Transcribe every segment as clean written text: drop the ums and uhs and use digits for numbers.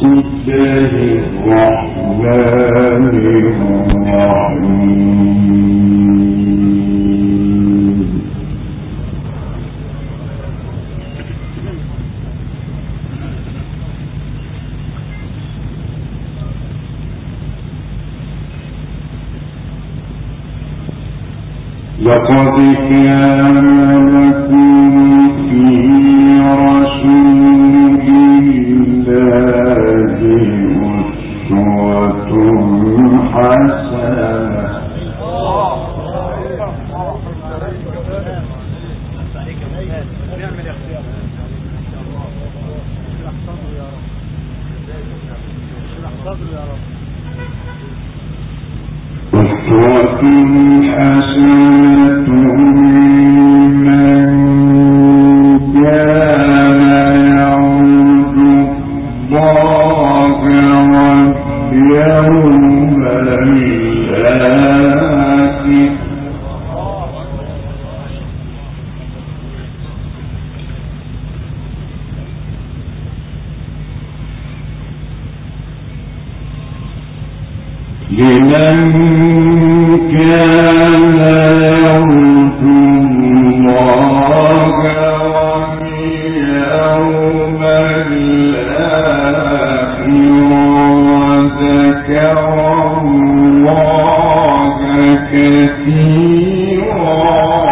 لقد كان لكم في رسول الله أسوة حسنة حسنة من كان يرجو الله واليوم الآخر لمن كان يرجو الله واليوم الآخر وذكر الله كثيرا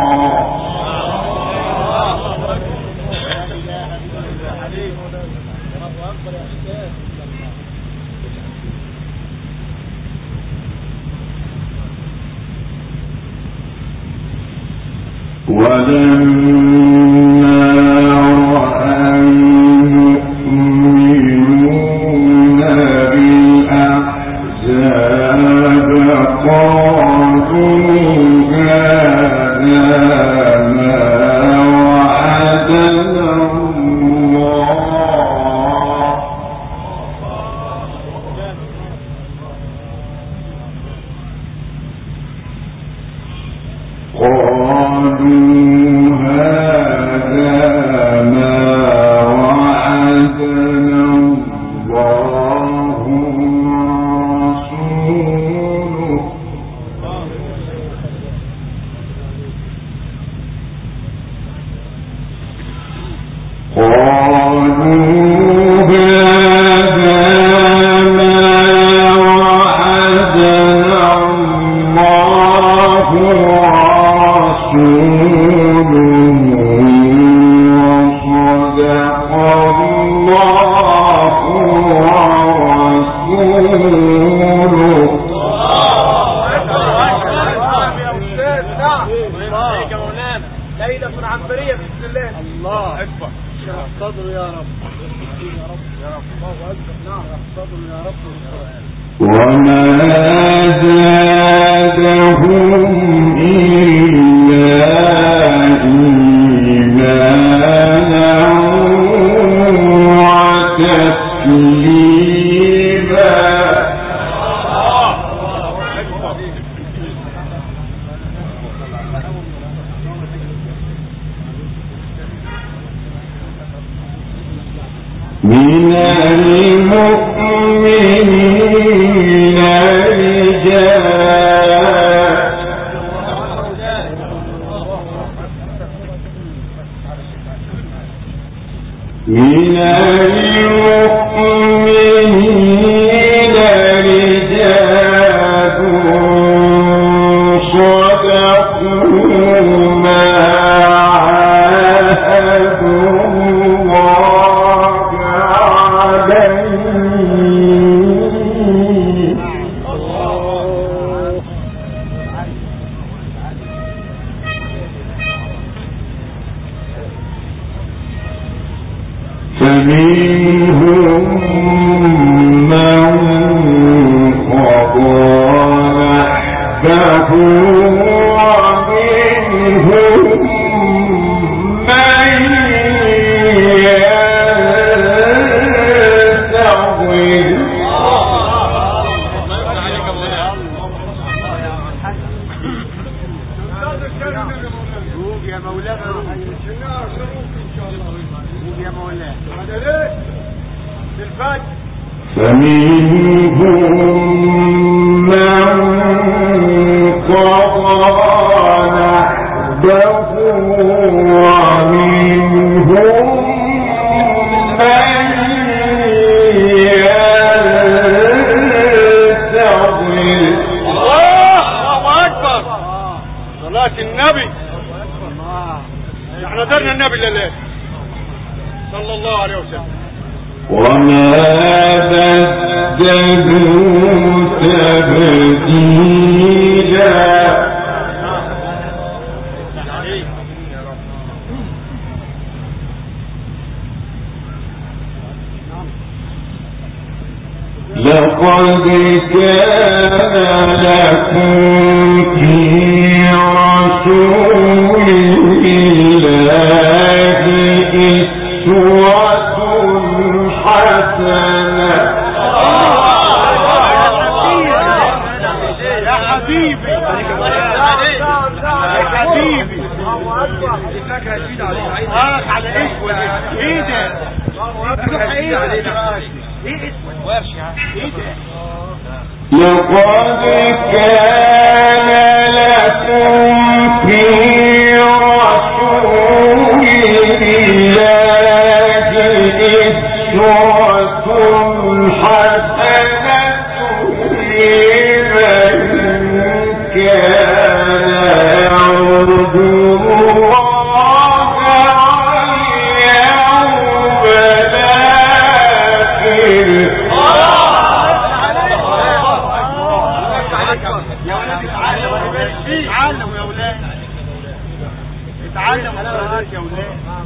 ولما رأى المؤمنون الأحزاب قالوا هذا ما وعدنا الله من المؤمنين فمنهم من قضى نحبه ومنهم من ينتظر. الله أكبر. صلاة النبي. احنا درنا النبي لله صلى الله عليه وسلم. وما بدلوا تبديلا. لقد كان لكم في رسول الله أسوة حسنة. يا حبيبي يا حبيبي على اسود ايه ده؟ لقد كان لكم في رسول الله أسوة حسنة لمن كان يرجو الله واليوم الآخر. اتعلموا يا ولاد، اتعلموا الصلاة يا ولاد.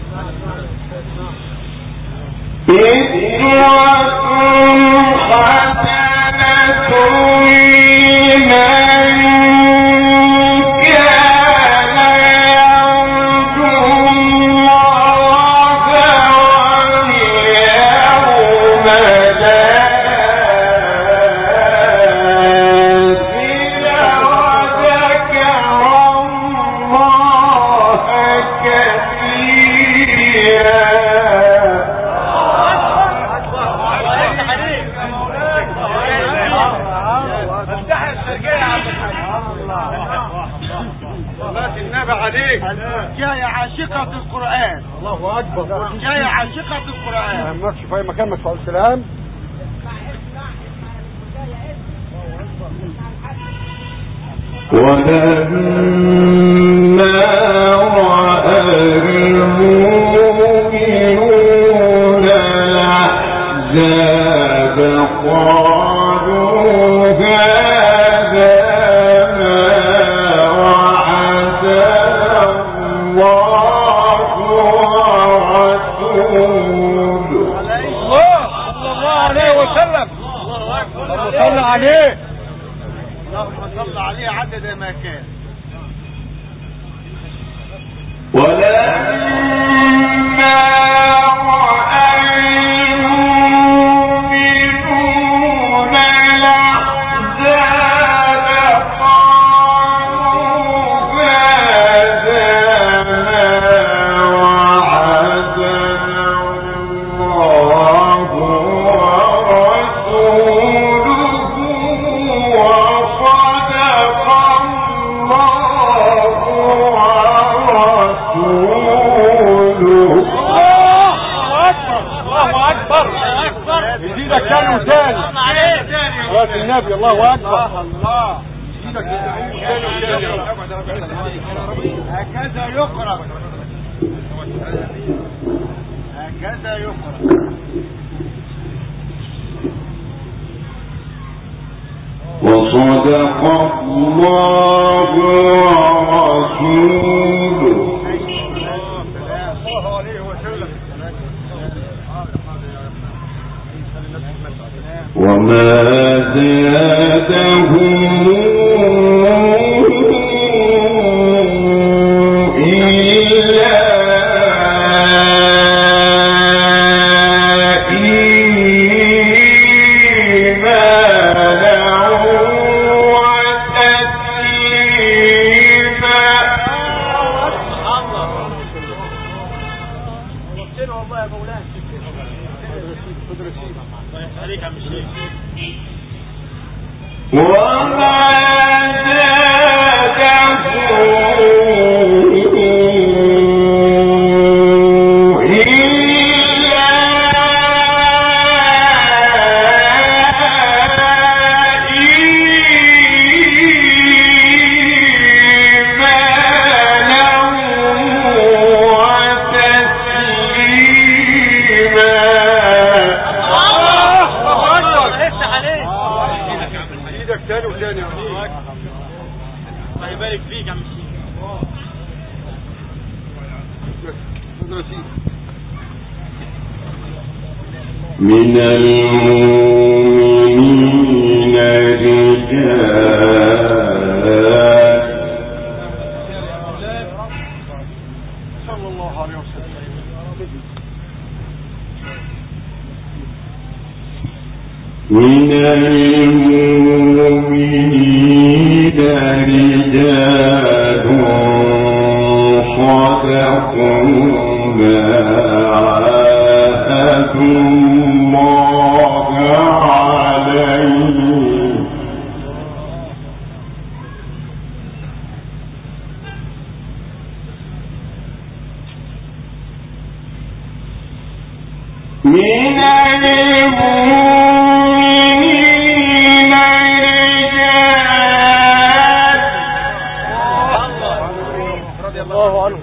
جاية عاشقة القرآن. الله أكبر. جاية عاشقة القرآن. ما يهمكش في أي مكان ما تقول سلام. ولما رأى المؤمنون الأحزاب قالوا هذا ما وعدنا الله ورسوله. صلى الله عليه وسلم. اللهم صل عليه. اللهم صل عليه عدد ما كان. ولما رأى المؤمنون الأحزاب قالوا هذا ما وعدنا الله ورسوله وصدق الله ورسوله. الله أكبر. يزيدك كان وثاني. صلاة النبي. الله أكبر. الله يزيدك هكذا يقرأ، هكذا يقرأ. وصدق الله ورسوله. وما زادهم إلا إيمانا وتسليما. والله يا مولانا. الله يخليك يا عم الشيخ. وما من المؤمنين رجال صلى الله عليه وسلم من المؤمنين رجال صدقوا ما عاهدوا الله عليه من المؤمنين رجال رضي الله عنه.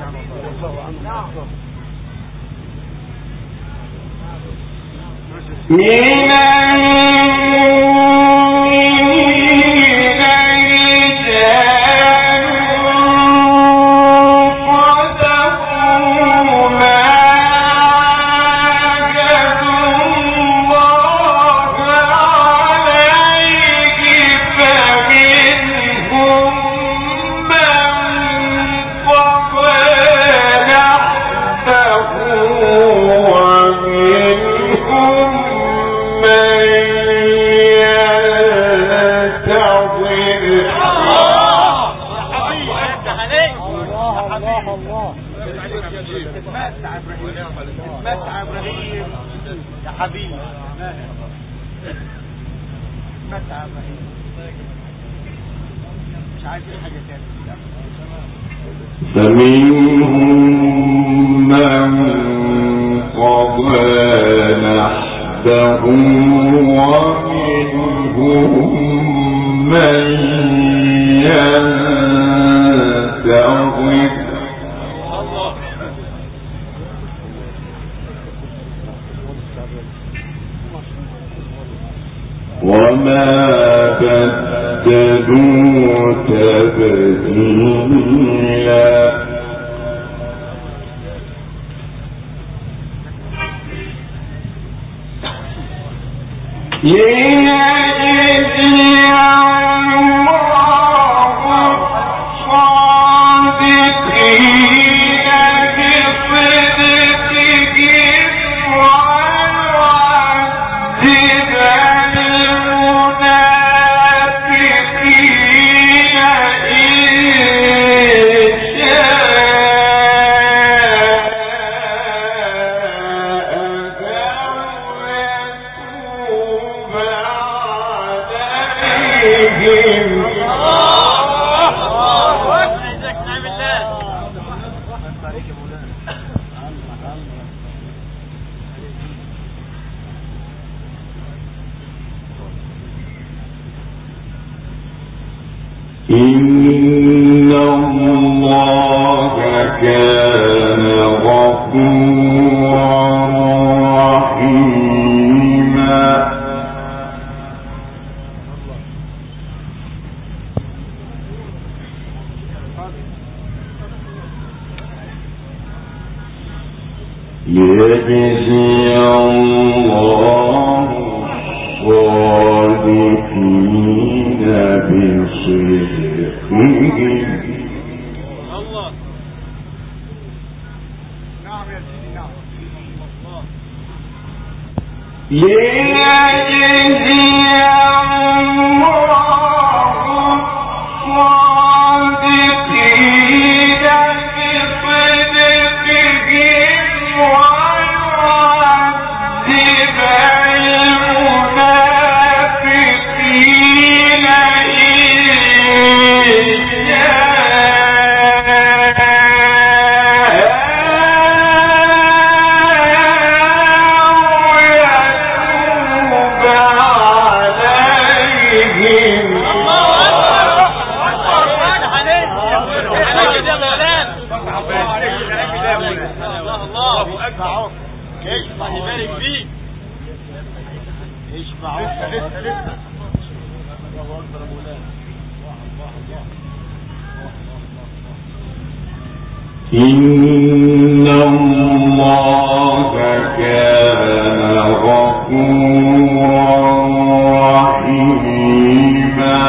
من فمنهم من قضى نحبه ومنهم من ينتظر وما بدلوا تبديلا ليجزي الله الصادقين بصدقهم ويعذب المنافقين إن الله كان غفورا رحيما يجزي الله الصادقين بصدقهم الله. نعم يا سيدي نعم. ليجزي الله الصادقين بصدقهم اكبر. الله يبارك فيك. لسه الله اكبر يا مولانا. إن الله كان غفورا رحيما.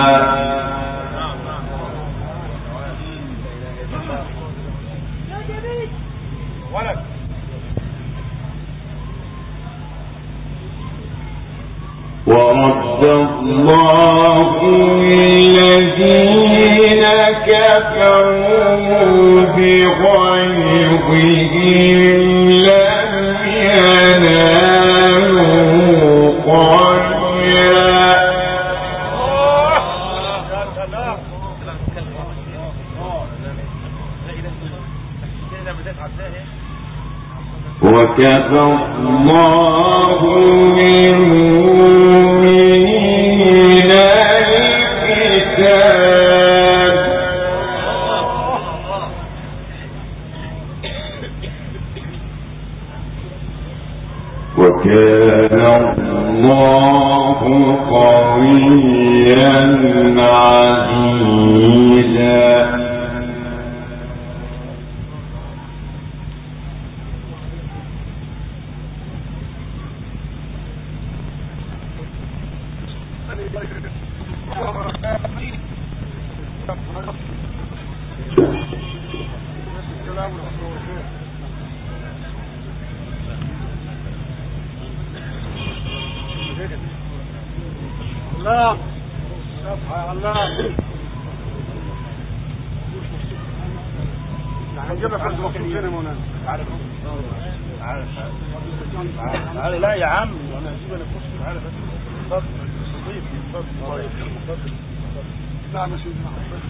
ورد الله الذين كفروا بغيظهم لم ينالوا خيرا وكفى الله المؤمنين القتال وكان الله قويا عزيزا. الله الله هنجيبها في المخصوصين يا مولانا. تعالى لا يا عم انا هسيبها نخش. تعالى بس اتفضل. نعم يا سيدنا.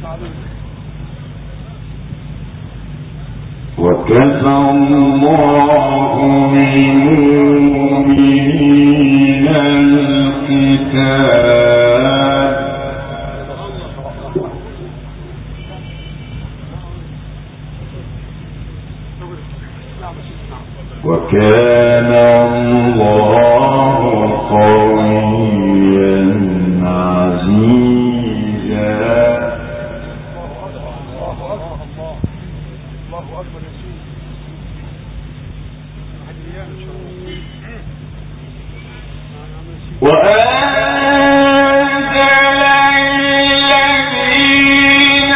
وكفى الله المؤمنين القتال وكان الله قويا عزيزا. الله اكبر يا سيدي. وأنزل الذين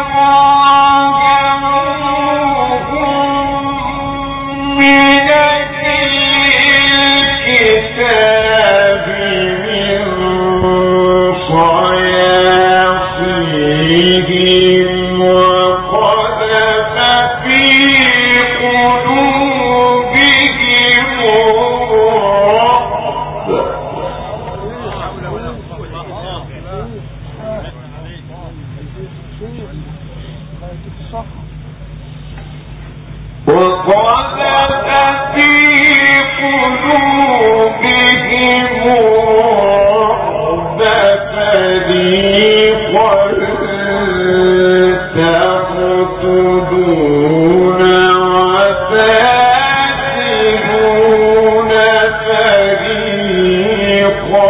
ظاهروهم من الكتاب من صياصيهم وقذف في قلوبهم وقذف في قلوبهم الرعب فريقا تقتلون وتأسرون فريقا.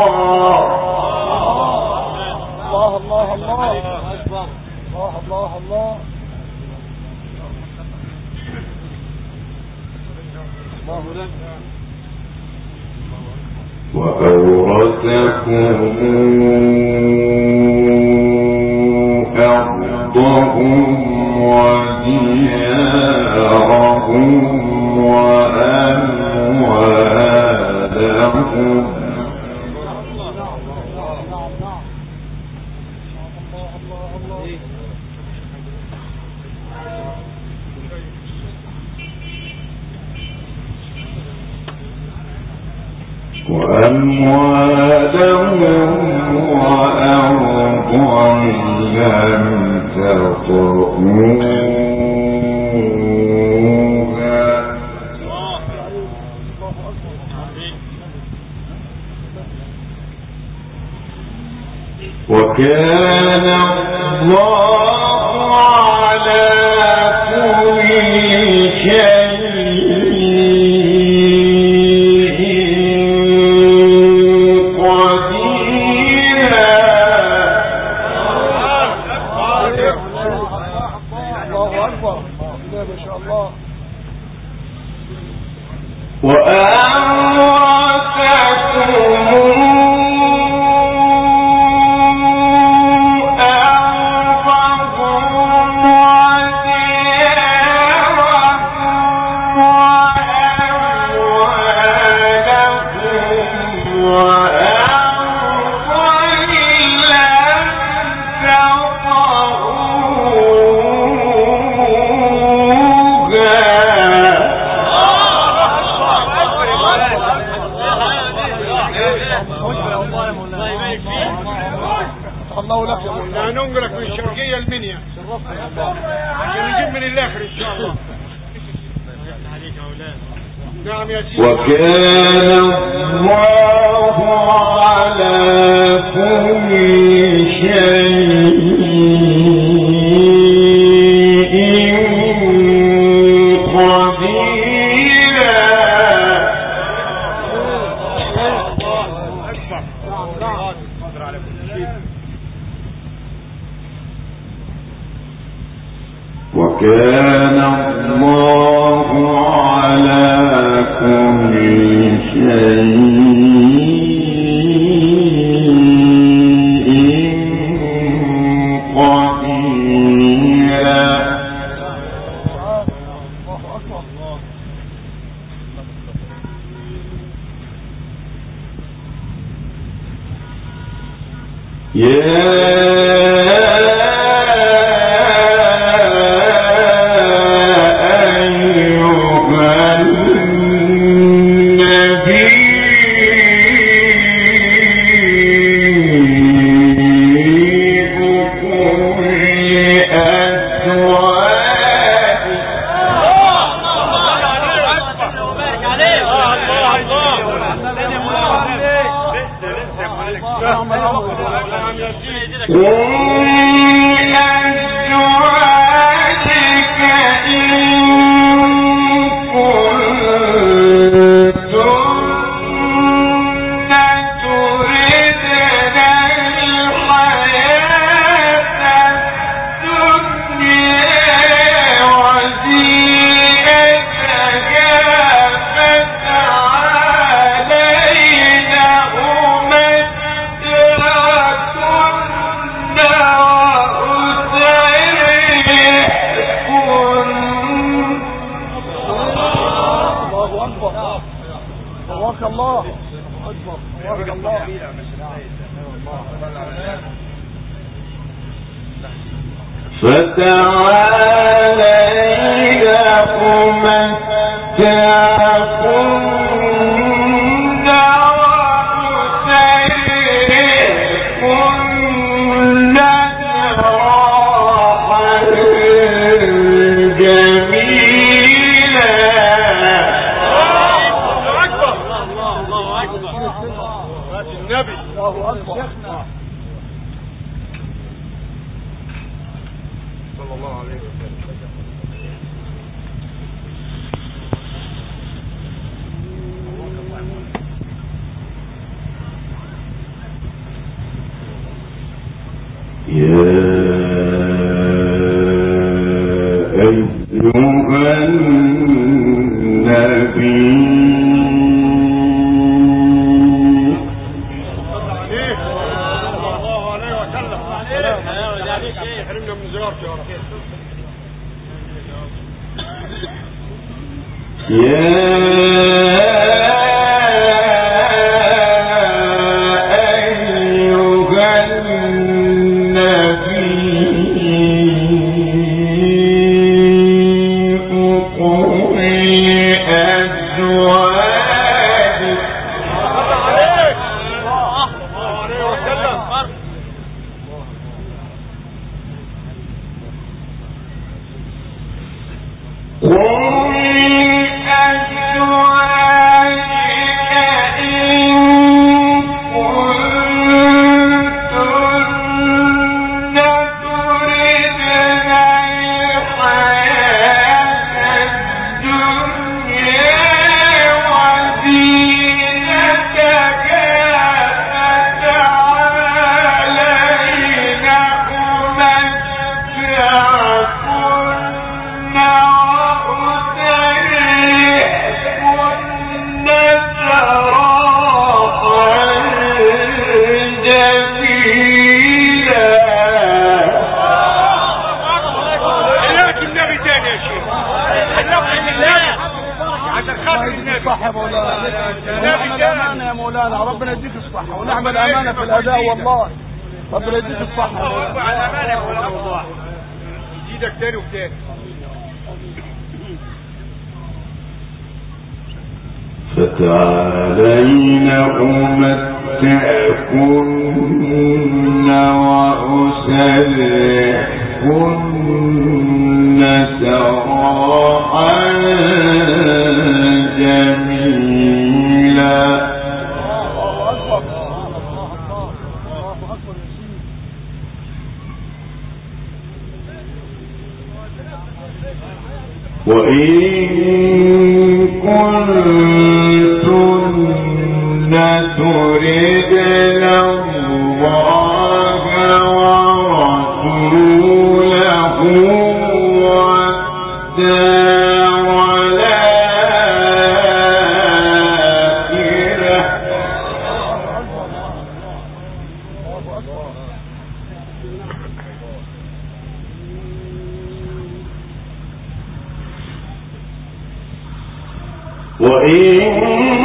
الله أكبر. الله وأورثكم أرضهم وديارهم وأموالهم وأرضا لم تطئوها وكان الله على كل شيء ونعمل امانه يا مولانا، ربنا يديك الصحه، ونعمل امانه في الاداء والله، ربنا يديك الصحه. الله على الامانه يا مولانا والله، يزيدك تاني وتاني. فتعالين أمتعكن وأسرحكن سراحا جميلا. وإن كنتن تردن الله ورسوله والدار الآخرة وإن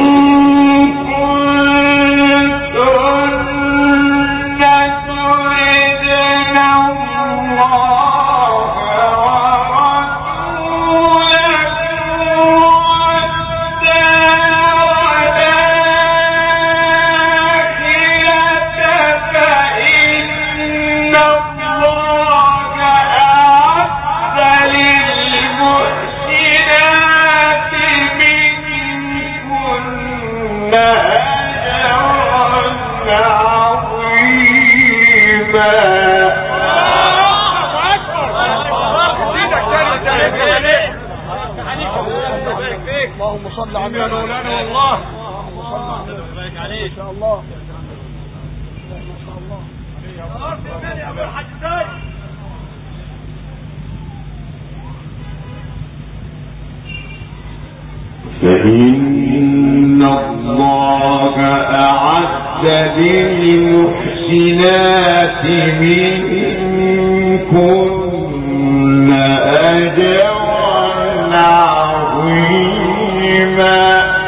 اللهم صل على مولانا والله، ان شاء الله ما شاء الله. فإن الله أعد للمحسنات منكن أجرا عظيما.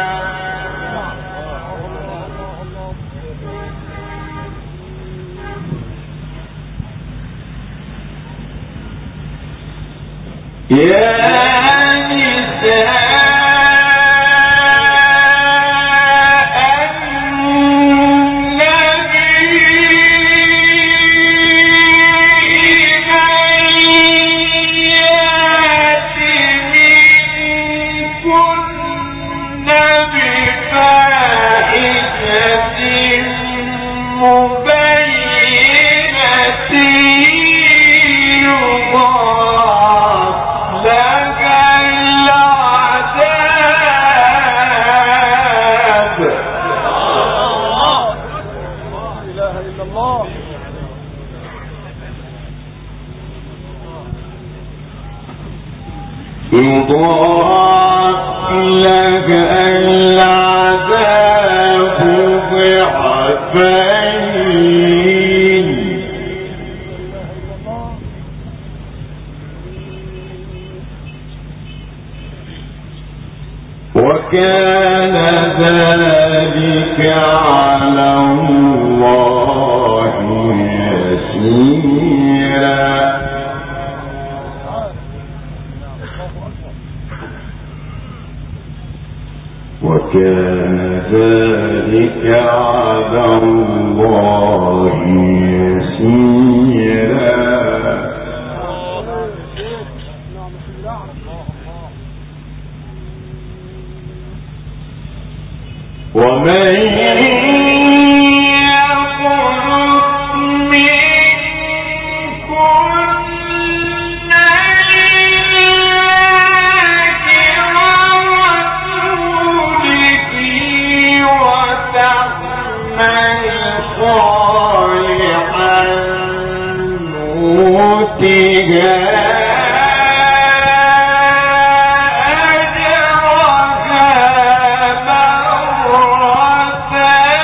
يا نساء يضاعف لك العذاب ضعفين وكان ذلك على الله يسيرا. وكان ذلك على الله يسيرا. ومن أجرها مرتين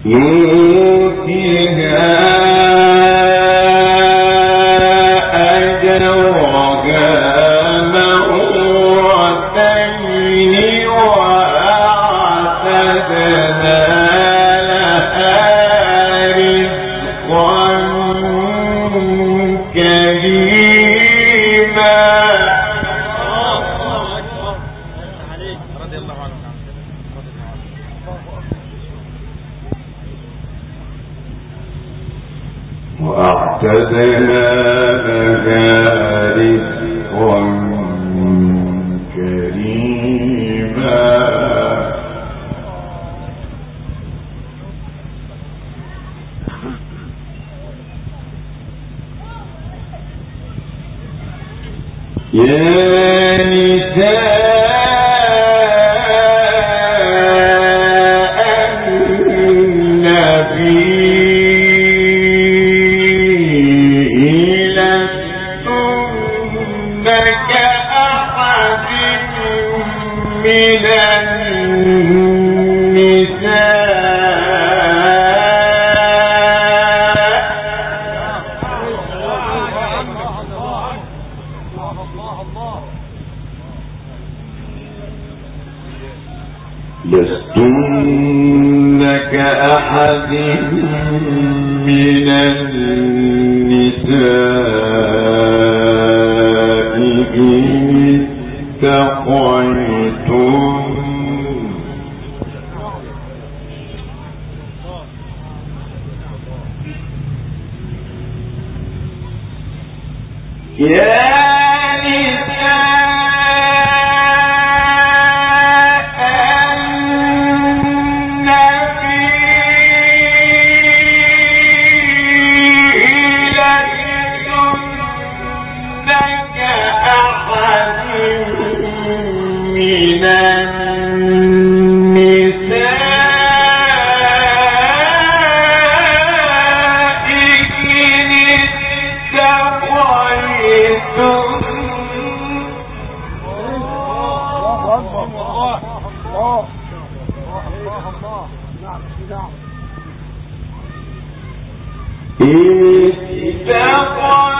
لستن كأحد من النساء إن اتقيتن اتقوا